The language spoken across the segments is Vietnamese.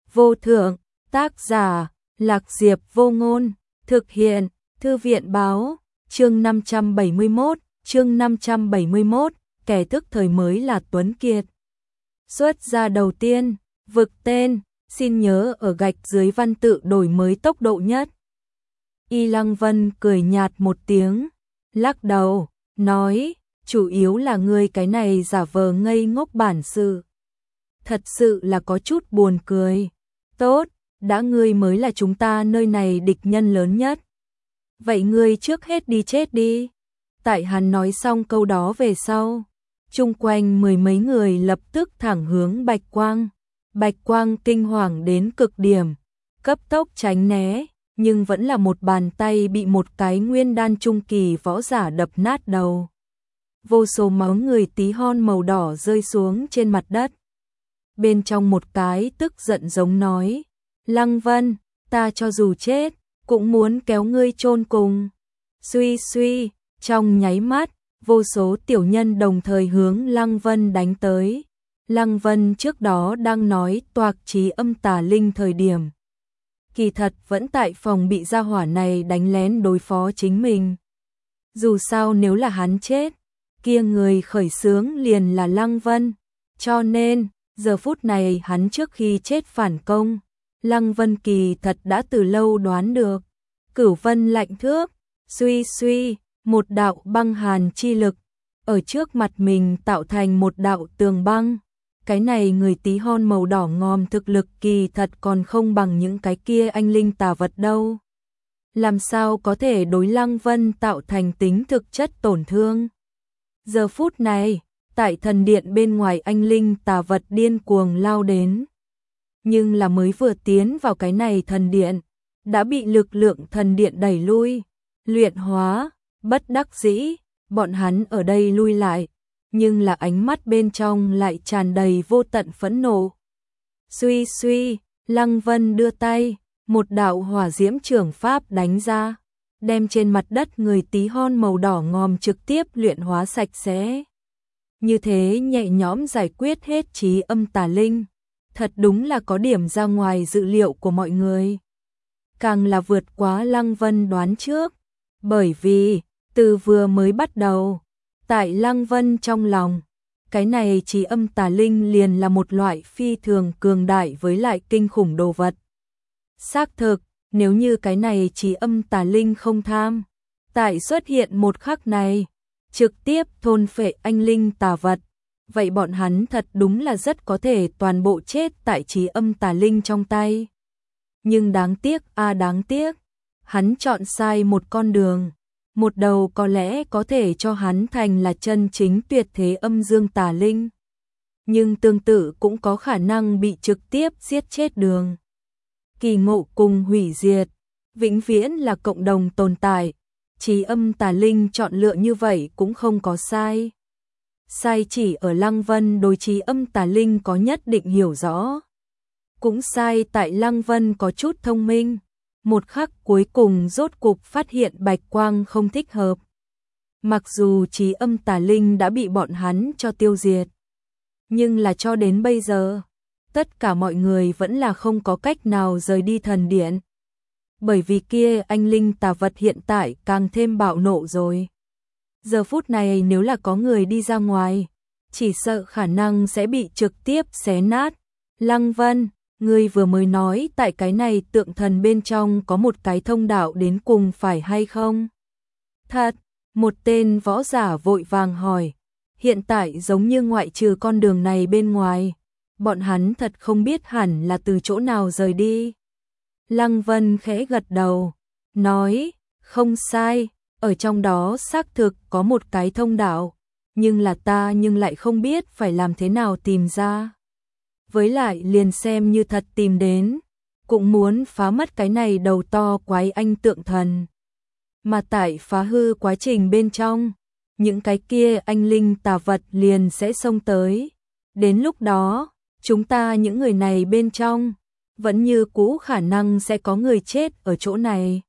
vô thượng, tác giả, Lạc Diệp Vô Ngôn, thực hiện, Thư viện báo, chương 571, kẻ thức thời mới là Tuấn Kiệt. Xuất gia đầu tiên, vực tên, xin nhớ ở gạch dưới văn tự đổi mới tốc độ nhất. Y Lăng Vân cười nhạt một tiếng, lắc đầu, nói, chủ yếu là ngươi cái này giả vờ ngây ngốc bản sự. Thật sự là có chút buồn cười. Tốt, đã ngươi mới là chúng ta nơi này địch nhân lớn nhất. Vậy ngươi trước hết đi chết đi. Tại hắn nói xong câu đó về sau, chung quanh mười mấy người lập tức thẳng hướng Bạch Quang. Bạch Quang kinh hoàng đến cực điểm, cấp tốc tránh né, nhưng vẫn là một bàn tay bị một cái nguyên đan trung kỳ võ giả đập nát đầu. Vô số máu người tí hon màu đỏ rơi xuống trên mặt đất. Bên trong một cái tức giận giống nói, Lăng Vân, ta cho dù chết, cũng muốn kéo ngươi chôn cùng. Suy suy, trong nháy mắt, vô số tiểu nhân đồng thời hướng Lăng Vân đánh tới. Lăng Vân trước đó đang nói toạc trí âm tà linh thời điểm. Kỳ thật vẫn tại phòng bị gia hỏa này đánh lén đối phó chính mình. Dù sao nếu là hắn chết, kia người khởi xướng liền là Lăng Vân. Cho nên, giờ phút này hắn trước khi chết phản công, Lăng Vân kỳ thật đã từ lâu đoán được. Cửu vân lạnh thước, suy suy, một đạo băng hàn chi lực, ở trước mặt mình tạo thành một đạo tường băng. Cái này người tí hon màu đỏ ngòm thực lực kỳ thật còn không bằng những cái kia anh linh tà vật đâu. Làm sao có thể đối Lăng Vân tạo thành tính thực chất tổn thương. Giờ phút này, tại thần điện bên ngoài anh linh tà vật điên cuồng lao đến. Nhưng là mới vừa tiến vào cái này thần điện, đã bị lực lượng thần điện đẩy lui, luyện hóa, bất đắc dĩ, bọn hắn ở đây lui lại, nhưng là ánh mắt bên trong lại tràn đầy vô tận phẫn nộ. Suy suy, Lăng Vân đưa tay, một đạo hỏa diễm trưởng pháp đánh ra, đem trên mặt đất người tí hon màu đỏ ngòm trực tiếp luyện hóa sạch sẽ. Như thế nhẹ nhõm giải quyết hết trí âm tà linh, thật đúng là có điểm ra ngoài dự liệu của mọi người. Càng là vượt quá Lăng Vân đoán trước, bởi vì, từ vừa mới bắt đầu, tại Lăng Vân trong lòng, cái này trí âm tà linh liền là một loại phi thường cường đại với lại kinh khủng đồ vật. Xác thực, nếu như cái này trí âm tà linh không tham, tại xuất hiện một khắc này, trực tiếp thôn phệ anh linh tà vật, vậy bọn hắn thật đúng là rất có thể toàn bộ chết tại trí âm tà linh trong tay. Nhưng đáng tiếc đáng tiếc, hắn chọn sai một con đường. Một đầu có lẽ có thể cho hắn thành là chân chính tuyệt thế âm dương tà linh, nhưng tương tự cũng có khả năng bị trực tiếp giết chết đường. Kỳ ngộ cùng hủy diệt, vĩnh viễn là cộng đồng tồn tại, trí âm tà linh chọn lựa như vậy cũng không có sai. Sai chỉ ở Lăng Vân đối trí âm tà linh có nhất định hiểu rõ. Cũng sai tại Lăng Vân có chút thông minh. Một khắc cuối cùng rốt cục phát hiện Bạch Quang không thích hợp. Mặc dù trí âm tà linh đã bị bọn hắn cho tiêu diệt, nhưng là cho đến bây giờ, tất cả mọi người vẫn là không có cách nào rời đi thần điện. Bởi vì kia anh linh tà vật hiện tại càng thêm bạo nộ rồi. Giờ phút này nếu là có người đi ra ngoài, chỉ sợ khả năng sẽ bị trực tiếp xé nát. Lăng Vân, ngươi vừa mới nói tại cái này tượng thần bên trong có một cái thông đạo đến cùng phải hay không? Thật, một tên võ giả vội vàng hỏi, hiện tại giống như ngoại trừ con đường này bên ngoài, bọn hắn thật không biết hẳn là từ chỗ nào rời đi. Lăng Vân khẽ gật đầu, nói, không sai, ở trong đó xác thực có một cái thông đạo, nhưng là ta lại không biết phải làm thế nào tìm ra. Với lại liền xem như thật tìm đến, cũng muốn phá mất cái này đầu to quái anh tượng thần. Mà tại phá hư quá trình bên trong, những cái kia anh linh tà vật liền sẽ xông tới. Đến lúc đó, chúng ta những người này bên trong, vẫn như cũ khả năng sẽ có người chết ở chỗ này.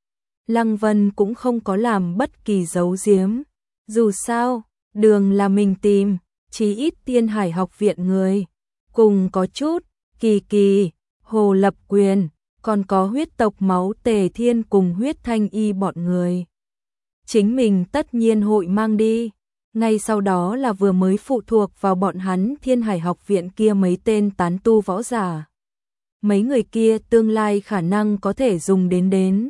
Lăng Vân cũng không có làm bất kỳ giấu giếm. Dù sao, đường là mình tìm, chí ít Tiên Hải học viện người. Cùng có chút, kỳ kỳ, Hồ Lập Quyền, còn có huyết tộc máu Tề Thiên cùng huyết Thanh Y bọn người. Chính mình tất nhiên hội mang đi. Ngay sau đó là vừa mới phụ thuộc vào bọn hắn Thiên Hải học viện kia mấy tên tán tu võ giả. Mấy người kia tương lai khả năng có thể dùng đến.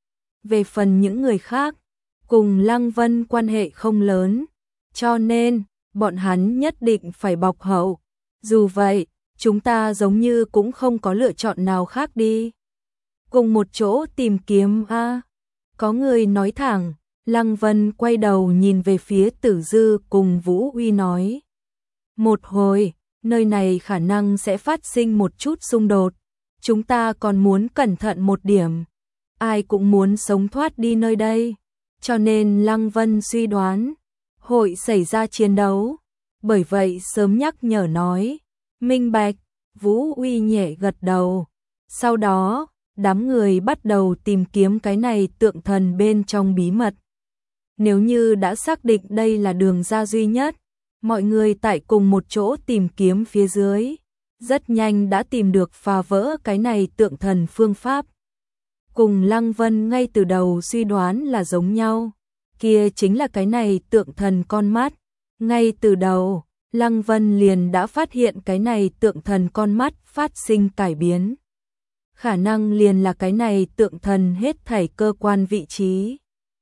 Về phần những người khác, cùng Lăng Vân quan hệ không lớn, cho nên bọn hắn nhất định phải bọc hậu. Dù vậy, chúng ta giống như cũng không có lựa chọn nào khác đi. Cùng một chỗ tìm kiếm a. Có người nói thẳng. Lăng Vân quay đầu nhìn về phía Tử Dư cùng Vũ Uy nói. Một hồi, nơi này khả năng sẽ phát sinh một chút xung đột. Chúng ta còn muốn cẩn thận một điểm. Ai cũng muốn sống thoát đi nơi đây. Cho nên Lăng Vân suy đoán, hội xảy ra chiến đấu. Bởi vậy sớm nhắc nhở nói. Minh bạch, Vũ Uy nhẹ gật đầu. Sau đó, đám người bắt đầu tìm kiếm cái này tượng thần bên trong bí mật. Nếu như đã xác định đây là đường ra duy nhất, mọi người tại cùng một chỗ tìm kiếm phía dưới, rất nhanh đã tìm được phá vỡ cái này tượng thần phương pháp. Cùng Lăng Vân ngay từ đầu suy đoán là giống nhau, kia chính là cái này tượng thần con mắt. Ngay từ đầu, Lăng Vân liền đã phát hiện cái này tượng thần con mắt phát sinh cải biến. Khả năng liền là cái này tượng thần hết thảy cơ quan vị trí.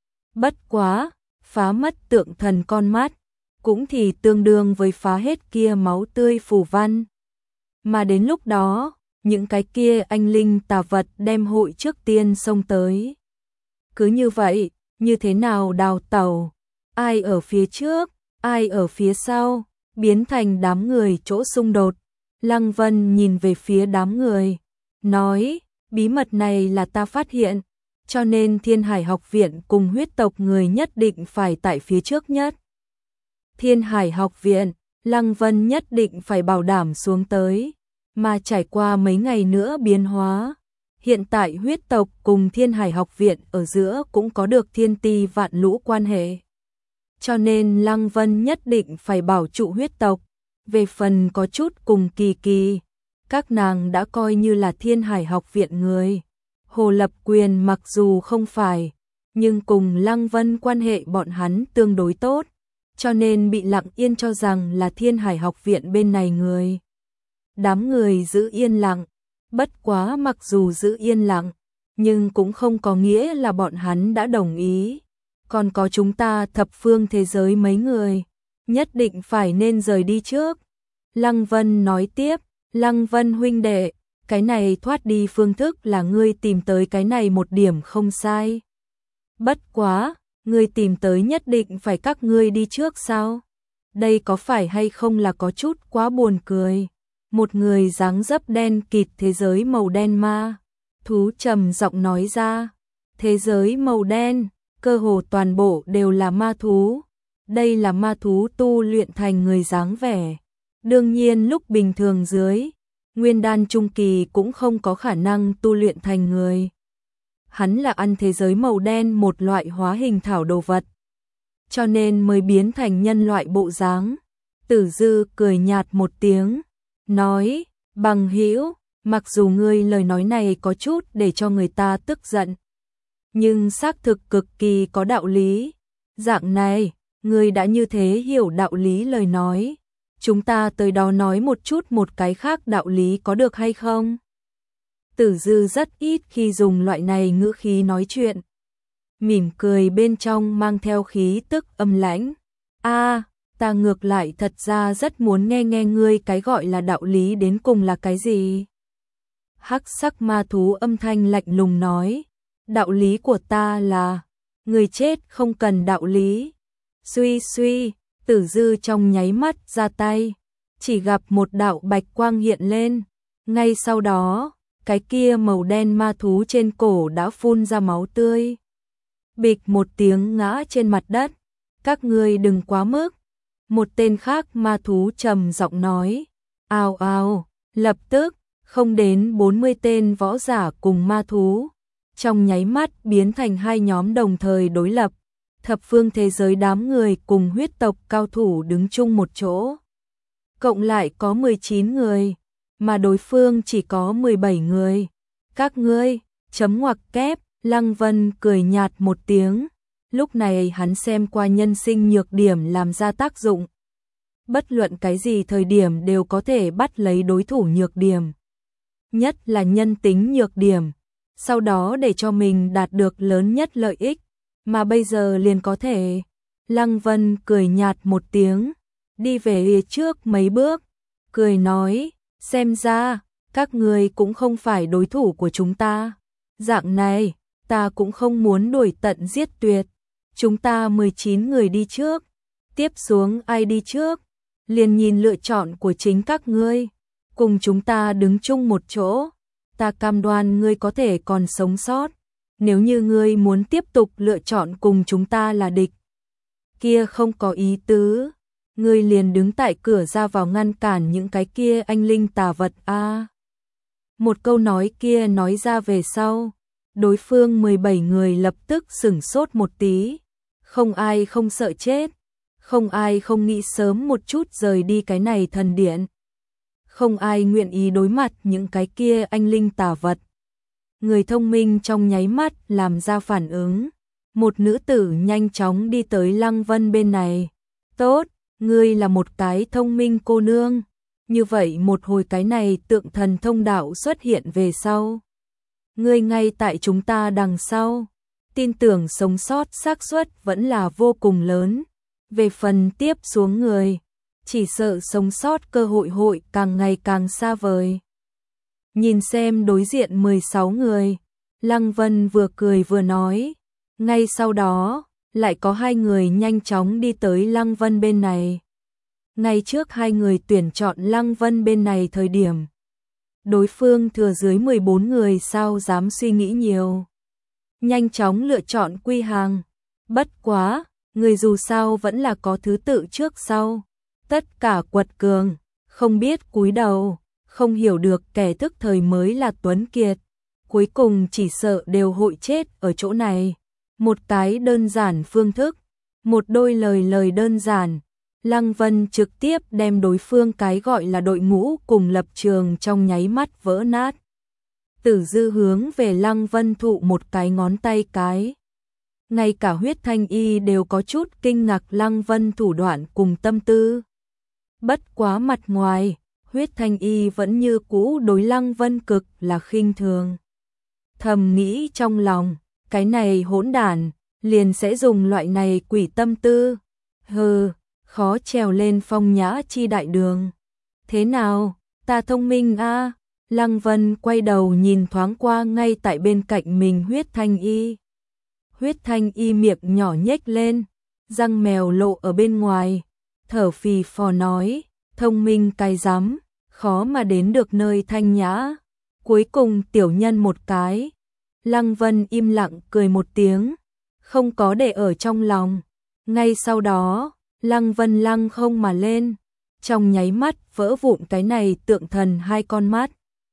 Bất quá, phá mất tượng thần con mắt, cũng thì tương đương với phá hết kia máu tươi phù văn. Mà đến lúc đó, những cái kia anh linh tà vật đem hội trước tiên xông tới. Cứ như vậy, như thế nào đào tẩu, ai ở phía trước, ai ở phía sau, biến thành đám người chỗ xung đột. Lăng Vân nhìn về phía đám người, nói, bí mật này là ta phát hiện. Cho nên Thiên Hải học viện cùng huyết tộc người nhất định phải tại phía trước nhất. Thiên Hải học viện, Lăng Vân nhất định phải bảo đảm xuống tới. Mà trải qua mấy ngày nữa biến hóa, hiện tại huyết tộc cùng Thiên Hải học viện ở giữa cũng có được thiên ti vạn lũ quan hệ. Cho nên Lăng Vân nhất định phải bảo trụ huyết tộc. Về phần có chút cùng Kỳ Kỳ, các nàng đã coi như là Thiên Hải học viện người. Hồ Lập Quyền mặc dù không phải, nhưng cùng Lăng Vân quan hệ bọn hắn tương đối tốt, cho nên bị lặng yên cho rằng là Thiên Hải học viện bên này người. Đám người giữ yên lặng, bất quá mặc dù giữ yên lặng, nhưng cũng không có nghĩa là bọn hắn đã đồng ý. Còn có chúng ta thập phương thế giới mấy người, nhất định phải nên rời đi trước. Lăng Vân nói tiếp, Lăng Vân huynh đệ, cái này thoát đi phương thức là ngươi tìm tới cái này một điểm không sai. Bất quá, ngươi tìm tới nhất định phải các ngươi đi trước sao? Đây có phải hay không là có chút quá buồn cười. Một người dáng dấp đen kịt thế giới màu đen ma thú trầm giọng nói ra. Thế giới màu đen, cơ hồ toàn bộ đều là ma thú. Đây là ma thú tu luyện thành người dáng vẻ. Đương nhiên lúc bình thường dưới Nguyên đan trung kỳ cũng không có khả năng tu luyện thành người. Hắn là ăn thế giới màu đen một loại hóa hình thảo đồ vật, cho nên mới biến thành nhân loại bộ dáng. Tử Dư cười nhạt một tiếng, nói, bằng hữu, mặc dù ngươi lời nói này có chút để cho người ta tức giận, nhưng xác thực cực kỳ có đạo lý. Dạng này, ngươi đã như thế hiểu đạo lý lời nói. Chúng ta tới đó nói một chút một cái khác đạo lý có được hay không? Tử Dư rất ít khi dùng loại này ngữ khí nói chuyện. Mỉm cười bên trong mang theo khí tức âm lãnh. Ta ngược lại thật ra rất muốn nghe ngươi cái gọi là đạo lý đến cùng là cái gì? Hắc sắc ma thú âm thanh lạnh lùng nói. Đạo lý của ta là, người chết không cần đạo lý. Suy. Tử Dư trong nháy mắt ra tay, chỉ gặp một đạo bạch quang hiện lên. Ngay sau đó, cái kia màu đen ma thú trên cổ đã phun ra máu tươi. Bịch một tiếng ngã trên mặt đất. Các ngươi đừng quá mức. Một tên khác ma thú trầm giọng nói. Ào ào, lập tức, không đến 40 tên võ giả cùng ma thú. Trong nháy mắt biến thành hai nhóm đồng thời đối lập. Thập phương thế giới đám người cùng huyết tộc cao thủ đứng chung một chỗ. Cộng lại có 19 người, mà đối phương chỉ có 17 người. Các ngươi, chấm ngoặc kép, Lăng Vân cười nhạt một tiếng. Lúc này hắn xem qua nhân sinh nhược điểm làm ra tác dụng. Bất luận cái gì thời điểm đều có thể bắt lấy đối thủ nhược điểm. Nhất là nhân tính nhược điểm. Sau đó để cho mình đạt được lớn nhất lợi ích. Mà bây giờ liền có thể. Lăng Vân cười nhạt một tiếng. Đi về phía trước mấy bước. Cười nói, xem ra, các ngươi cũng không phải đối thủ của chúng ta. Dạng này, ta cũng không muốn đuổi tận giết tuyệt. Chúng ta 19 người đi trước. Tiếp xuống ai đi trước? Liền nhìn lựa chọn của chính các ngươi. Cùng chúng ta đứng chung một chỗ. Ta cam đoan ngươi có thể còn sống sót. Nếu như ngươi muốn tiếp tục lựa chọn cùng chúng ta là địch, kia không có ý tứ. Ngươi liền đứng tại cửa ra vào ngăn cản những cái kia anh linh tà vật a. Một câu nói kia nói ra về sau, đối phương 17 người lập tức sửng sốt một tí. Không ai không sợ chết, không ai không nghĩ sớm một chút rời đi cái này thần điện. Không ai nguyện ý đối mặt những cái kia anh linh tà vật. Người thông minh trong nháy mắt làm ra phản ứng. Một nữ tử nhanh chóng đi tới Lăng Vân bên này. Tốt, ngươi là một cái thông minh cô nương. Như vậy một hồi cái này tượng thần thông đạo xuất hiện về sau. Ngươi ngay tại chúng ta đằng sau. Tin tưởng sống sót xác suất vẫn là vô cùng lớn. Về phần tiếp xuống người, chỉ sợ sống sót cơ hội càng ngày càng xa vời. Nhìn xem đối diện 16 người, Lăng Vân vừa cười vừa nói. Ngay sau đó, lại có 2 người nhanh chóng đi tới Lăng Vân bên này. Ngay trước 2 người tuyển chọn Lăng Vân bên này thời điểm, đối phương thừa dưới 14 người sao dám suy nghĩ nhiều. Nhanh chóng lựa chọn quy hàng. Bất quá, người dù sao vẫn là có thứ tự trước sau. Tất cả quật cường, không biết cúi đầu, không hiểu được kẻ thức thời mới là Tuấn Kiệt. Cuối cùng chỉ sợ đều hội chết ở chỗ này. Một cái đơn giản phương thức, một đôi lời đơn giản. Lăng Vân trực tiếp đem đối phương cái gọi là đội ngũ cùng lập trường trong nháy mắt vỡ nát. Tử Dư hướng về Lăng Vân thụ một cái ngón tay cái. Ngay cả Huyết Thanh Y đều có chút kinh ngạc Lăng Vân thủ đoạn cùng tâm tư. Bất quá mặt ngoài, Huyết Thanh Y vẫn như cũ đối Lăng Vân cực là khinh thường. Thầm nghĩ trong lòng, cái này hỗn đản, liền sẽ dùng loại này quỷ tâm tư. Hừ, khó trèo lên phong nhã chi đại đường. Thế nào, ta thông minh a? Lăng Vân quay đầu nhìn thoáng qua ngay tại bên cạnh mình Huyết Thanh Y. Huyết Thanh Y miệng nhỏ nhếch lên, răng mèo lộ ở bên ngoài, thở phì phò nói, thông minh cái rắm, khó mà đến được nơi thanh nhã. Cuối cùng tiểu nhân một cái. Lăng Vân im lặng cười một tiếng, không có để ở trong lòng. Ngay sau đó, Lăng Vân lăng không mà lên, trong nháy mắt vỡ vụn cái này tượng thần 2 con mắt.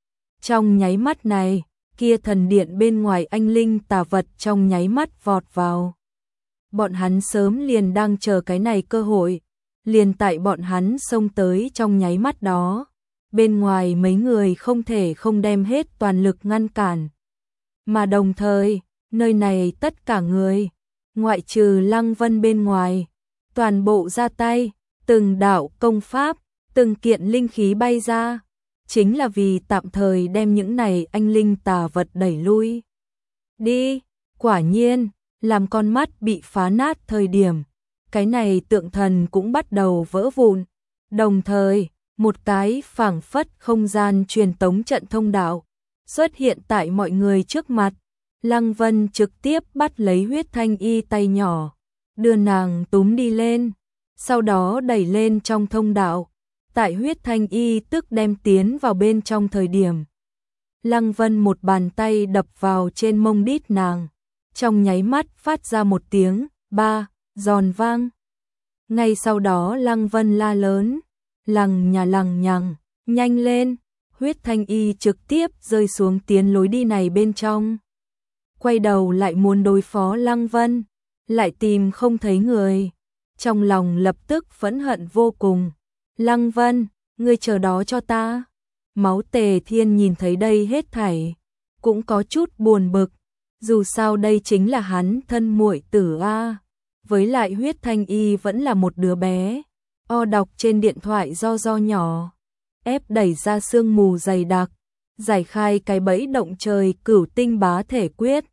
Trong nháy mắt này, kia thần điện bên ngoài anh linh tà vật trong nháy mắt vọt vào. Bọn hắn sớm liền đang chờ cái này cơ hội, liền tại bọn hắn xông tới trong nháy mắt đó. Bên ngoài mấy người không thể không đem hết toàn lực ngăn cản. Mà đồng thời, nơi này tất cả người, ngoại trừ Lăng Vân bên ngoài, toàn bộ ra tay, từng đạo công pháp, từng kiện linh khí bay ra, chính là vì tạm thời đem những này anh linh tà vật đẩy lui. Đi, quả nhiên, làm con mắt bị phá nát thời điểm, cái này tượng thần cũng bắt đầu vỡ vụn, đồng thời, một cái phảng phất không gian truyền tống trận thông đạo xuất hiện tại mọi người trước mặt. Lăng Vân trực tiếp bắt lấy Huyết Thanh Y tay nhỏ, đưa nàng túm đi lên, sau đó đẩy lên trong thông đạo. Tại Huyết Thanh Y tức đem tiến vào bên trong thời điểm, Lăng Vân một bàn tay đập vào trên mông đít nàng, trong nháy mắt phát ra một tiếng ba giòn vang. Ngay sau đó Lăng Vân la lớn, lằng nhằng, nhanh lên. Huyết Thanh Y trực tiếp rơi xuống tiến lối đi này bên trong. Quay đầu lại muốn đối phó Lăng Vân, lại tìm không thấy người. Trong lòng lập tức phẫn hận vô cùng. Lăng Vân, ngươi chờ đó cho ta. Máu Tề Thiên nhìn thấy đây hết thảy, cũng có chút buồn bực, dù sao đây chính là hắn thân muội tử a. Với lại Huyết Thanh Y vẫn là một đứa bé. Đọc trên điện thoại do nhỏ, ép đẩy ra sương mù dày đặc, giải khai cái bẫy động trời Cửu Tinh Bá Thể Quyết.